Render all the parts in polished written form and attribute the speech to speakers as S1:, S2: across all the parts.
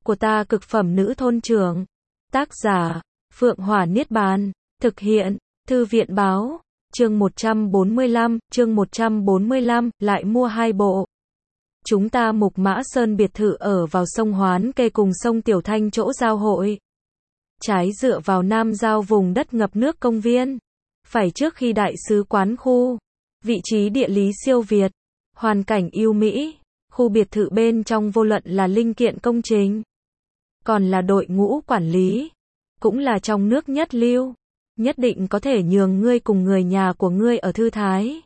S1: của ta cực phẩm nữ thôn trưởng. Tác giả, Phượng Hỏa Niết Bàn. Thực hiện, Thư viện Báo. Chương 145, lại mua 2 bộ. Chúng ta Mục Mã Sơn biệt thự ở vào sông Hoán kê cùng sông Tiểu Thanh chỗ giao hội. Trái dựa vào nam giao vùng đất ngập nước công viên. Phải trước khi đại sứ quán khu. Vị trí địa lý siêu việt. Hoàn cảnh yêu mỹ. Khu biệt thự bên trong vô luận là linh kiện công trình. Còn là đội ngũ quản lý. Cũng là trong nước nhất lưu. Nhất định có thể nhường ngươi cùng người nhà của ngươi ở thư thái.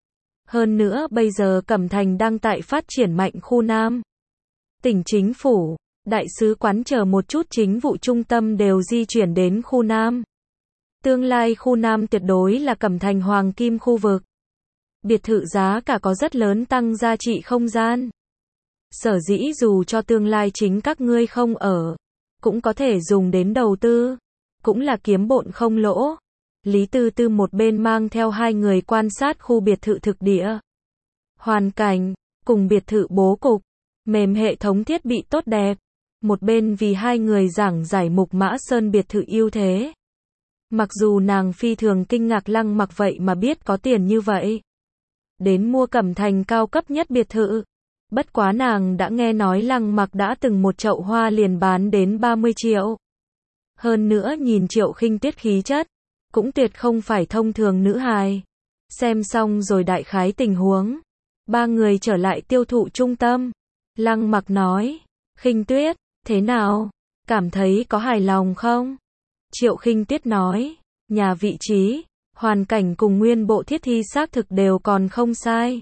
S1: Hơn nữa bây giờ Cẩm Thành đang tại phát triển mạnh khu Nam. Tỉnh chính phủ, đại sứ quán chờ một chút chính vụ trung tâm đều di chuyển đến khu Nam. Tương lai khu Nam tuyệt đối là Cẩm Thành hoàng kim khu vực. Biệt thự giá cả có rất lớn tăng giá trị không gian. Sở dĩ dù cho tương lai chính các ngươi không ở, cũng có thể dùng đến đầu tư, cũng là kiếm bộn không lỗ. Lý Tư Tư một bên mang theo 2 người quan sát khu biệt thự thực địa. Hoàn cảnh, cùng biệt thự bố cục, mềm hệ thống thiết bị tốt đẹp. Một bên vì 2 người giảng giải Mục Mã Sơn biệt thự ưu thế. Mặc dù nàng phi thường kinh ngạc Lăng Mặc vậy mà biết có tiền như vậy. Đến mua Cẩm Thành cao cấp nhất biệt thự. Bất quá nàng đã nghe nói Lăng Mặc đã từng một chậu hoa liền bán đến 30 triệu. Hơn nữa nhìn Triệu Khinh Tuyết khí chất, cũng tuyệt không phải thông thường nữ hài. Xem xong rồi đại khái tình huống. 3 người trở lại tiêu thụ trung tâm. Lăng Mặc nói, Khinh Tuyết, thế nào? Cảm thấy có hài lòng không? Triệu Khinh Tuyết nói, nhà vị trí, hoàn cảnh cùng nguyên bộ thiết thi xác thực đều còn không sai.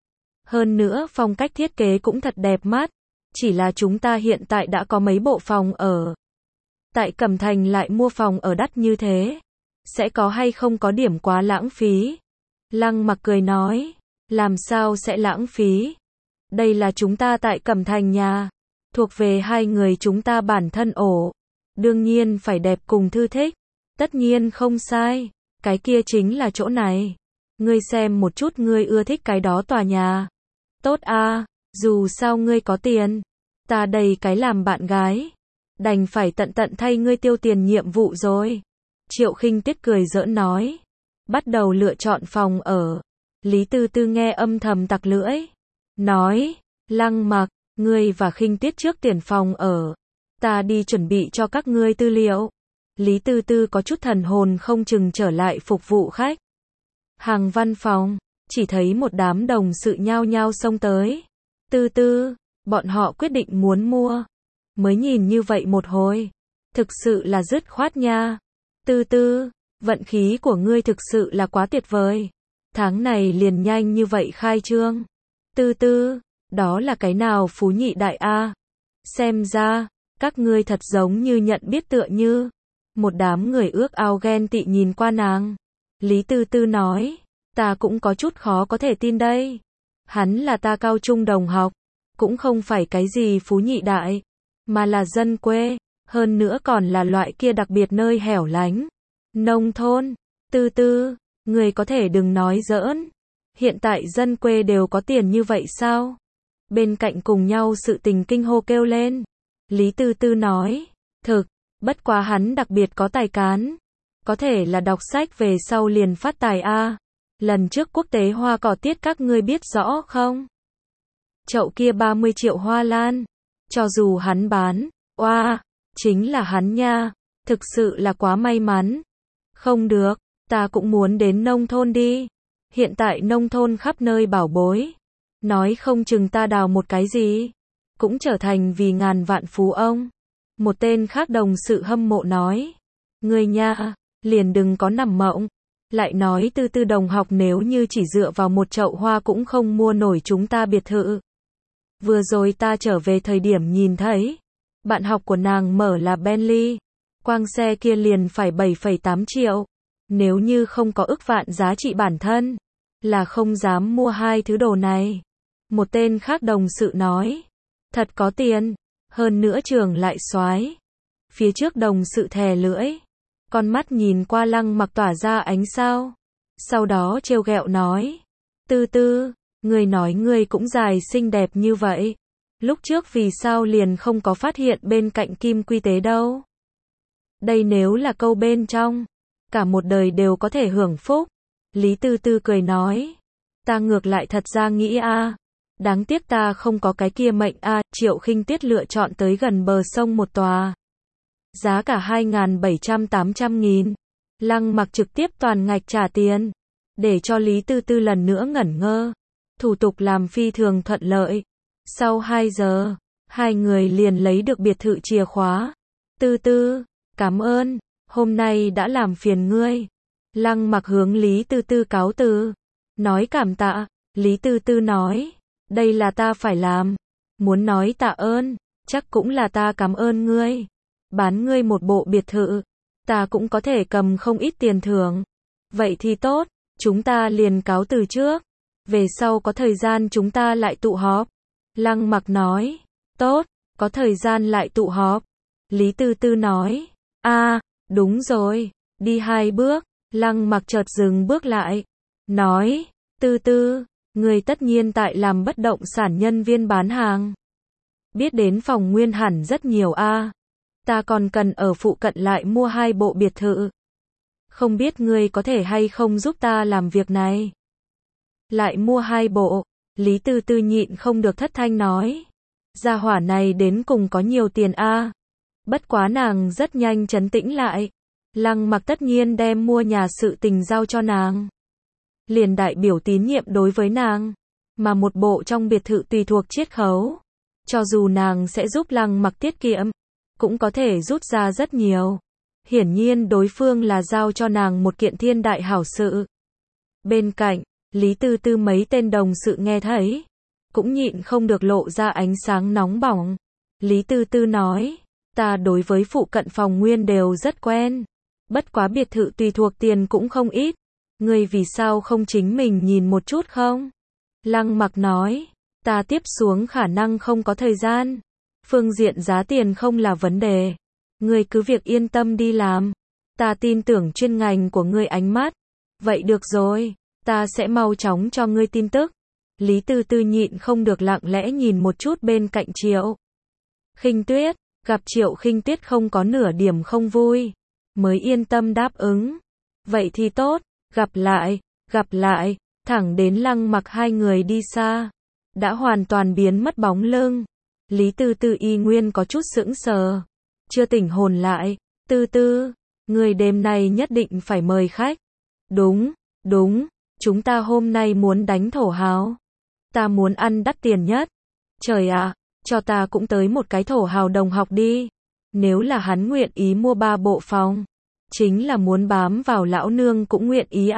S1: Hơn nữa phong cách thiết kế cũng thật đẹp mắt. Chỉ là chúng ta hiện tại đã có mấy bộ phòng ở. Tại Cẩm Thành lại mua phòng ở đắt như thế. Sẽ có hay không có điểm quá lãng phí? Lăng Mặc cười nói, làm sao sẽ lãng phí? Đây là chúng ta tại Cẩm Thành nhà. Thuộc về 2 người chúng ta bản thân ổ. Đương nhiên phải đẹp cùng thư thích. Tất nhiên không sai. Cái kia chính là chỗ này. Ngươi xem một chút ngươi ưa thích cái đó tòa nhà. Tốt a, dù sao ngươi có tiền. Ta đầy cái làm bạn gái. Đành phải tận thay ngươi tiêu tiền nhiệm vụ rồi. Triệu Khinh Tuyết cười giỡn nói. Bắt đầu lựa chọn phòng ở. Lý Tư Tư nghe âm thầm tặc lưỡi. Nói, Lăng Mặc, ngươi và Khinh Tuyết trước tiền phòng ở. Ta đi chuẩn bị cho các ngươi tư liệu. Lý Tư Tư có chút thần hồn không chừng trở lại phục vụ khách. Hàng văn phòng, chỉ thấy một đám đồng sự nhao nhao xông tới. Tư Tư, bọn họ quyết định muốn mua. Mới nhìn như vậy một hồi. Thực sự là dứt khoát nha. Tư Tư, vận khí của ngươi thực sự là quá tuyệt vời. Tháng này liền nhanh như vậy khai trương. Tư Tư, đó là cái nào phú nhị đại a? Xem ra, các ngươi thật giống như nhận biết tựa như. Một đám người ước ao ghen tị nhìn qua nàng. Lý Tư Tư nói, ta cũng có chút khó có thể tin đây. Hắn là ta cao trung đồng học. Cũng không phải cái gì phú nhị đại. Mà là dân quê. Hơn nữa còn là loại kia đặc biệt nơi hẻo lánh. Nông thôn. Tư Tư, người có thể đừng nói giỡn. Hiện tại dân quê đều có tiền như vậy sao? Bên cạnh cùng nhau sự tình kinh hô kêu lên. Lý Tư Tư nói, thực, bất quá hắn đặc biệt có tài cán. Có thể là đọc sách về sau liền phát tài a. Lần trước quốc tế hoa cỏ tiết các ngươi biết rõ không? Chậu kia 30 triệu hoa lan. Cho dù hắn bán, oa, chính là hắn nha. Thực sự là quá may mắn. Không được, ta cũng muốn đến nông thôn đi. Hiện tại nông thôn khắp nơi bảo bối. Nói không chừng ta đào một cái gì. Cũng trở thành vì ngàn vạn phú ông. Một tên khác đồng sự hâm mộ nói. Người nha, liền đừng có nằm mộng. Lại nói Tư Tư đồng học nếu như chỉ dựa vào một chậu hoa cũng không mua nổi chúng ta biệt thự. Vừa rồi ta trở về thời điểm nhìn thấy. Bạn học của nàng mở là Bentley. Quang xe kia liền phải 7,8 triệu. Nếu như không có ức vạn giá trị bản thân, là không dám mua 2 thứ đồ này. Một tên khác đồng sự nói. Thật có tiền. Hơn nữa trường lại soái. Phía trước đồng sự thè lưỡi. Con mắt nhìn qua Lăng Mặc tỏa ra ánh sao. Sau đó trêu ghẹo nói. Tư Tư, người nói người cũng dài xinh đẹp như vậy. Lúc trước vì sao liền không có phát hiện bên cạnh Kim Quy Tế đâu? Đây nếu là câu bên trong, cả một đời đều có thể hưởng phúc. Lý Tư Tư cười nói, ta ngược lại thật ra nghĩ đáng tiếc ta không có cái kia mệnh Triệu Khinh Tuyết lựa chọn tới gần bờ sông một tòa. Giá cả 2.700-800.000. Lăng Mặc trực tiếp toàn ngạch trả tiền, để cho Lý Tư Tư lần nữa ngẩn ngơ. Thủ tục làm phi thường thuận lợi. Sau 2 giờ, hai người liền lấy được biệt thự chìa khóa. Tư Tư, cảm ơn, hôm nay đã làm phiền ngươi. Lăng Mặc hướng Lý Tư Tư cáo từ, nói cảm tạ. Lý Tư Tư nói, đây là ta phải làm. Muốn nói tạ ơn, chắc cũng là ta cảm ơn ngươi. Bán ngươi một bộ biệt thự, ta cũng có thể cầm không ít tiền thưởng. Vậy thì tốt, chúng ta liền cáo từ trước. Về sau có thời gian chúng ta lại tụ họp. Lăng Mặc nói, tốt, có thời gian lại tụ họp. Lý Tư Tư nói, đúng rồi, đi 2 bước. Lăng Mặc chợt dừng bước lại, nói, Tư Tư, người tất nhiên tại làm bất động sản nhân viên bán hàng. Biết đến phòng nguyên hẳn rất nhiều ta còn cần ở phụ cận lại mua 2 bộ biệt thự. Không biết ngươi có thể hay không giúp ta làm việc này? Lại mua 2 bộ, Lý Tư Tư nhịn không được thất thanh nói. Gia hỏa này đến cùng có nhiều tiền Bất quá nàng rất nhanh trấn tĩnh lại. Lăng Mặc tất nhiên đem mua nhà sự tình giao cho nàng. Liền đại biểu tín nhiệm đối với nàng. Mà một bộ trong biệt thự tùy thuộc chiết khấu. Cho dù nàng sẽ giúp Lăng Mặc tiết kiệm, cũng có thể rút ra rất nhiều. Hiển nhiên đối phương là giao cho nàng một kiện thiên đại hảo sự. Bên cạnh, Lý Tư Tư mấy tên đồng sự nghe thấy, cũng nhịn không được lộ ra ánh sáng nóng bỏng. Lý Tư Tư nói, ta đối với phụ cận phòng nguyên đều rất quen. Bất quá biệt thự tùy thuộc tiền cũng không ít. Ngươi vì sao không chính mình nhìn một chút không? Lăng Mặc nói, ta tiếp xuống khả năng không có thời gian. Phương diện giá tiền không là vấn đề. Ngươi cứ việc yên tâm đi làm. Ta tin tưởng chuyên ngành của ngươi ánh mắt. Vậy được rồi, ta sẽ mau chóng cho ngươi tin tức. Lý Tư Tư nhịn không được lặng lẽ nhìn một chút bên cạnh Triệu Khinh Tuyết, gặp Triệu Khinh Tuyết không có nửa điểm không vui, mới yên tâm đáp ứng. Vậy thì tốt, gặp lại, thẳng đến Lăng Mặc hai người đi xa, đã hoàn toàn biến mất bóng lưng. Lý Tư Tư y nguyên có chút sững sờ, chưa tỉnh hồn lại. Tư Tư, người đêm nay nhất định phải mời khách. Đúng, chúng ta hôm nay muốn đánh thổ hào. Ta muốn ăn đắt tiền nhất. Trời ạ, cho ta cũng tới một cái thổ hào đồng học đi. Nếu là hắn nguyện ý mua 3 bộ phòng, chính là muốn bám vào lão nương cũng nguyện ý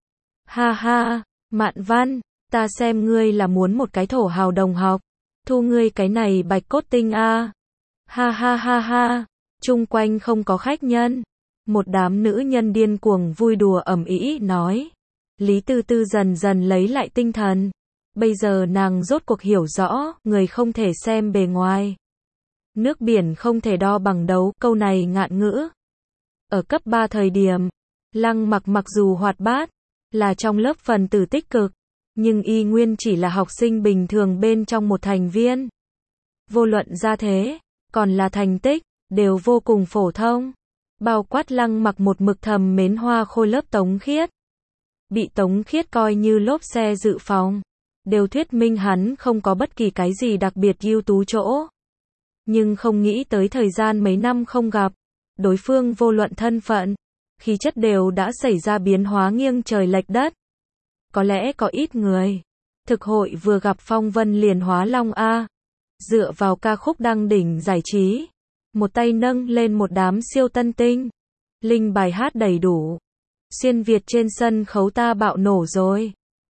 S1: Ha ha, Mạn Văn, ta xem ngươi là muốn một cái thổ hào đồng học. Thu ngươi cái này bạch cốt tinh Ha ha ha ha, chung quanh không có khách nhân. Một đám nữ nhân điên cuồng vui đùa ầm ĩ nói. Lý Tư Tư dần dần lấy lại tinh thần. Bây giờ nàng rốt cuộc hiểu rõ, người không thể xem bề ngoài. Nước biển không thể đo bằng đấu, câu này ngạn ngữ. Ở cấp 3 thời điểm, Lăng Mặc mặc dù hoạt bát, là trong lớp phần tử tích cực, nhưng y nguyên chỉ là học sinh bình thường bên trong một thành viên. Vô luận ra thế, còn là thành tích, đều vô cùng phổ thông. Bao quát Lăng Mặc một mực thầm mến Hoa Khôi lớp Tống Khiết. Bị Tống Khiết coi như lốp xe dự phòng, đều thuyết minh hắn không có bất kỳ cái gì đặc biệt ưu tú chỗ. Nhưng không nghĩ tới thời gian mấy năm không gặp, đối phương vô luận thân phận, khí chất đều đã xảy ra biến hóa nghiêng trời lệch đất. Có lẽ có ít người, thực hội vừa gặp phong vân liền hóa long dựa vào ca khúc đăng đỉnh giải trí, một tay nâng lên một đám siêu tân tinh, linh bài hát đầy đủ. Xuyên Việt trên sân khấu ta bạo nổ rồi.